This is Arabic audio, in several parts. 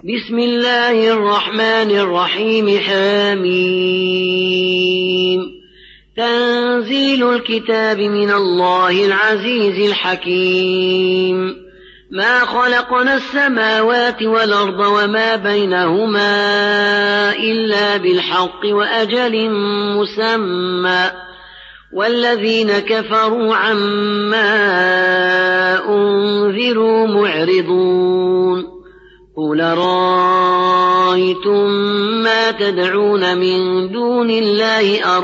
بسم الله الرحمن الرحيم. حميم. تنزيل الكتاب من الله العزيز الحكيم. ما خلقنا السماوات والأرض وما بينهما إلا بالحق وأجل مسمى، والذين كفروا عما أنذروا معرضون. قل رأيتم ما تدعون من دون الله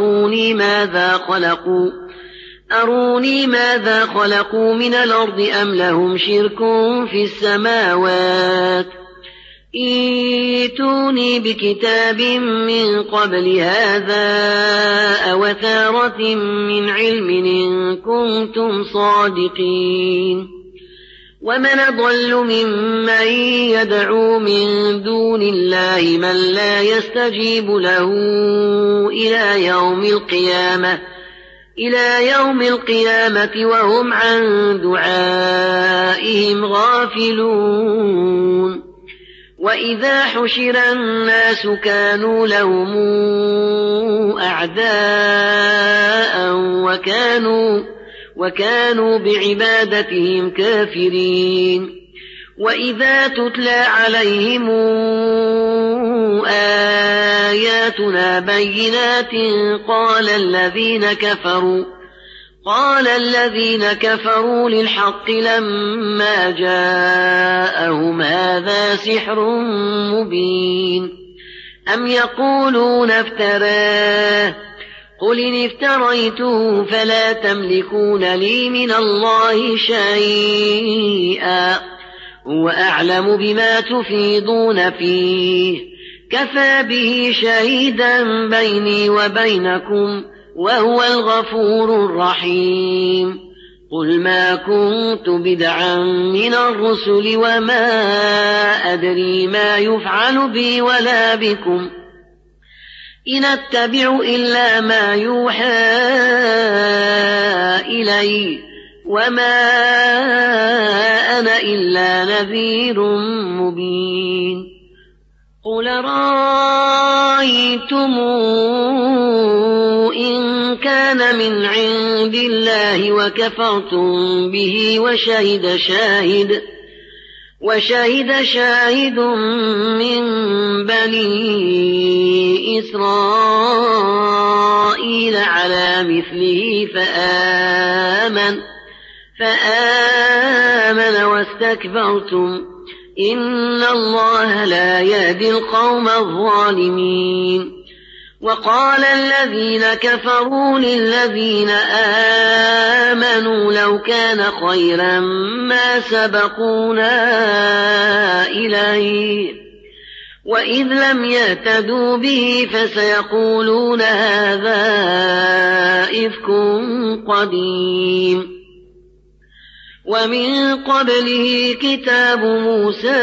أروني ماذا خلقوا من الأرض أم لهم شرك في السماوات. ائتوني بكتاب من قبل هذا أو أثارة من علم إن كنتم صادقين. ومن أضل ممن يدعو من دون الله من لا يستجيب له إلى يوم القيامة وهم عن دعائهم غافلون. وإذا حشر الناس كانوا لهم أعداء وكانوا بعبادتهم كافرين. وإذا تتلى عليهم آياتنا بينات قال الذين كفروا للحق لما جاءهم هذا سحر مبين. أم يقولون افتراه، قل إن افتريته فلا تملكون لي من الله شيئا، هو أعلم بما تفيضون فيه، كفى به شهيدا بيني وبينكم وهو الغفور الرحيم. قل ما كنت بدعا من الرسل وما أدري ما يفعل بي ولا بكم، إن أتبع إلا ما يوحى إلي وما أنا إلا نذير مبين. قل رأيتم إن كان من عند الله وكفرتم به وشهد شاهد من بني إسرائيل على مثله فآمن واستكبرتم، إن الله لا يهدي القوم الظالمين. وقال الذين كفروا للذين آمنوا لو كان خيرا ما سبقونا إليه، وإذ لم يهتدوا به فسيقولون هذا إفك قديم. ومن قبله كتاب موسى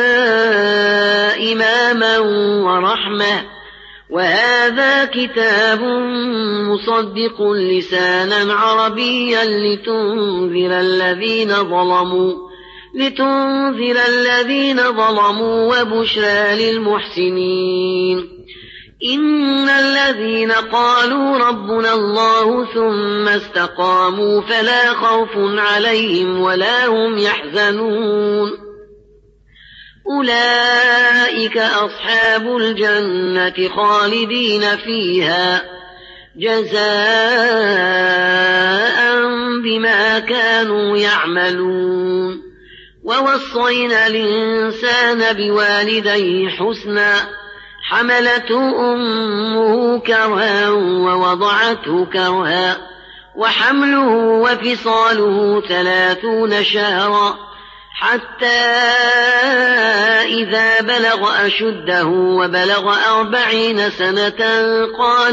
إماما ورحمة، وهذا كتاب مصدق لسانا عربيا لتنذر الذين ظلموا وبشرى للمحسنين. إن الذين قالوا ربنا الله ثم استقاموا فلا خوف عليهم ولا هم يحزنون، أولئك أصحاب الجنة خالدين فيها جزاء بما كانوا يعملون. ووصينا الإنسان بوالديه حسنا، حملته أمه كرها ووضعته كرها، وحمله وفصاله 30 شهرا، حتى إذا بلغ أشده وبلغ 40 سنة قال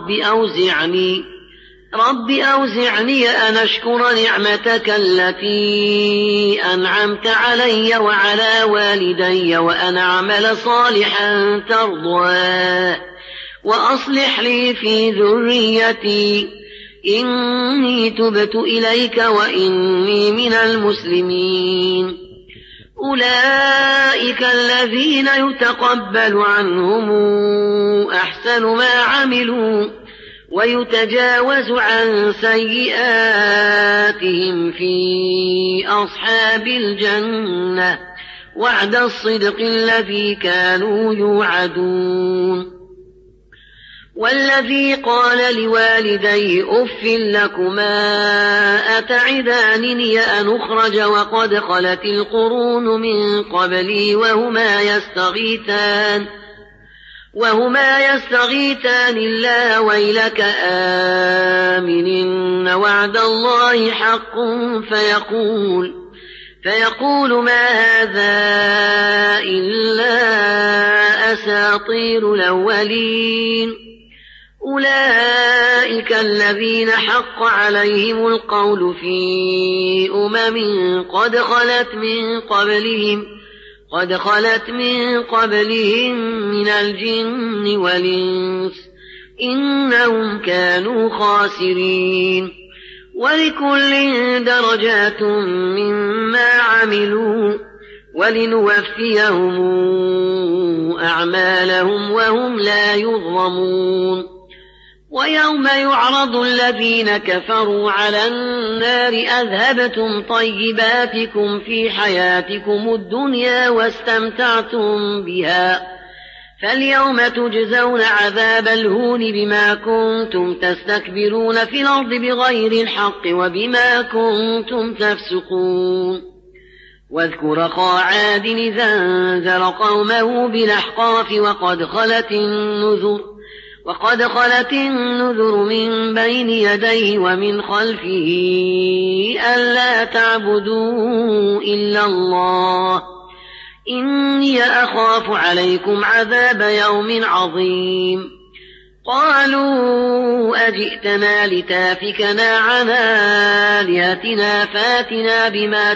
رب أوزعني أن أشكر نعمتك التي أنعمت علي وعلى والدي وأن أعمل صالحا ترضاه وأصلح لي في ذريتي إني تبت إليك وإني من المسلمين. أولئك الذين يتقبل عنهم أحسن ما عملوا ويتجاوز عن سيئاتهم في أصحاب الجنة وعد الصدق الذي كانوا يوعدون. والذي قال لوالديه أف لكما أتعدانني أن أخرج وقد خلت القرون من قبلي وهما يستغيثان الله ويلك آمن إن وعد الله حق فيقول ما هذا إلا أساطير الأولين. أولئك الذين حق عليهم القول في قد خلت من قبلهم من الجن والإنس إنهم كانوا خاسرين. ولكل درجات مما عملوا ولنوفيهم أعمالهم وهم لا يظلمون. ويوم يعرض الذين كفروا على النار أذهبتم طيباتكم في حياتكم الدنيا واستمتعتم بها فاليوم تجزون عذاب الهون بما كنتم تستكبرون في الأرض بغير الحق وبما كنتم تفسقون. واذكر أخا عاد إذا أنذر قومه بالأحقاف وقد خلت النذر من بين يديه ومن خلفه ألا تعبدوا إلا الله إني أخاف عليكم عذاب يوم عظيم. قالوا أجئتنا لتافكنا عن آلهتنا فاتنا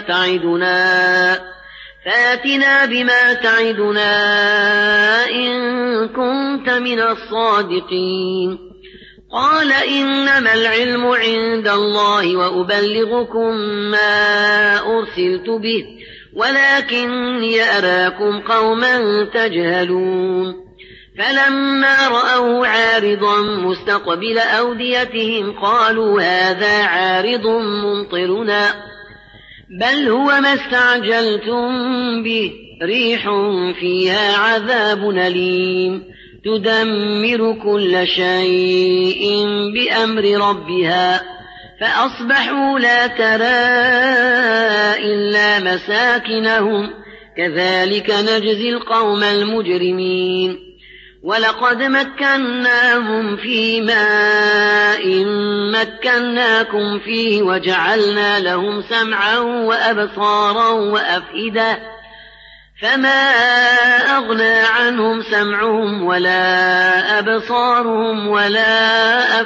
بما تعدنا إن كنت من الصادقين. قال إنما العلم عند الله وأبلغكم ما أرسلت به ولكني أراكم قوما تجهلون. فلما رأوا عارضا مستقبل أوديتهم قالوا هذا عارض ممطرنا بل هو ما استعجلتم به ريح فيها عذاب أليم تدمر كل شيء بأمر ربها فأصبحوا لا ترى إلا مساكنهم كذلك نجزي القوم المجرمين. ولقد مكناهم في ماء مكناكم فيه وجعلنا لهم سمعا وأبصارا وأفئدة فما أغنى عنهم سمعهم ولا أبصارهم ولا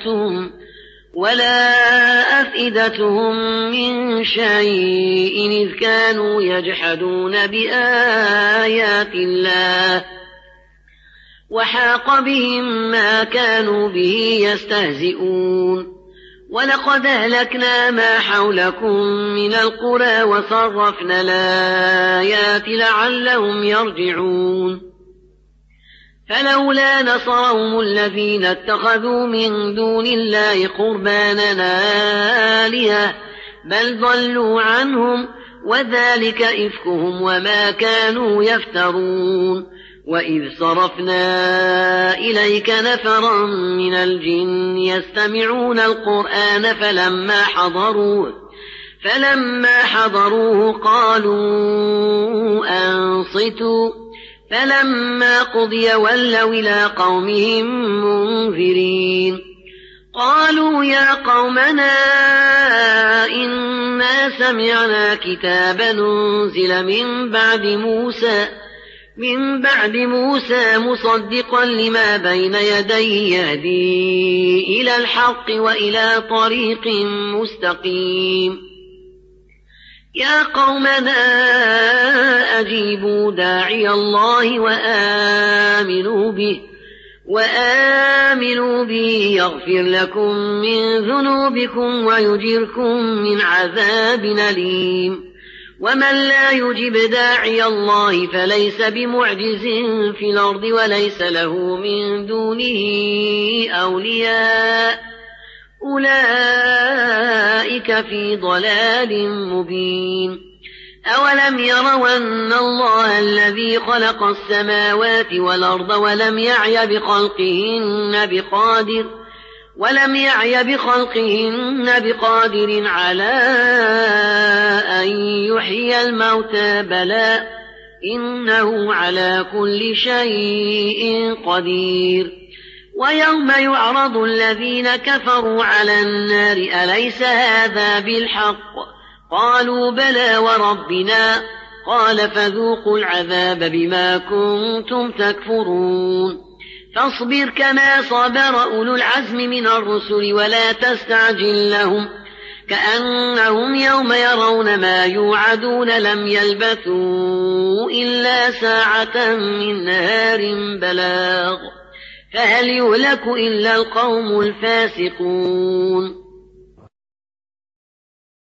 أفئدتهم من شيء إذ كانوا يجحدون بآيات الله وحاق بهم ما كانوا به يستهزئون. ولقد أهلكنا ما حولكم من القرى وصرفنا الآيات لعلهم يرجعون. فلولا نصرهم الذين اتخذوا من دون الله قربانا آلهة بل ضلوا عنهم وذلك إفكهم وما كانوا يفترون. وإذ صرفنا إليك نفرا من الجن يستمعون القرآن فلما حضروه قالوا أنصتوا فلما قضي ولوا إلى قومهم منذرين. قالوا يا قومنا إنا سمعنا كتابا أنزل من بعد موسى مصدقا لما بين يديه يهدي إلى الحق وإلى طريق مستقيم. يا قومنا أجيبوا داعي الله وآمنوا به يغفر لكم من ذنوبكم ويجركم من عذاب أليم. ومن لا يجب داعي الله فليس بمعجز في الأرض وليس له من دونه أولياء أولئك في ضلال مبين أولم يروا أن الله الذي خلق السماوات والأرض ولم يعي بخلقهن بقادر على أن يحيي الموتى بلى إنه على كل شيء قدير ويوم يعرض الذين كفروا على النار أليس هذا بالحق قالوا بلى وربنا قال فذوقوا العذاب بما كنتم تكفرون فاصبر كما صبر أولو العزم من الرسل ولا تستعجل لهم كأنهم يوم يرون ما يوعدون لم يلبثوا إلا ساعة من نهار بلاغ فهل يهلك إلا القوم الفاسقون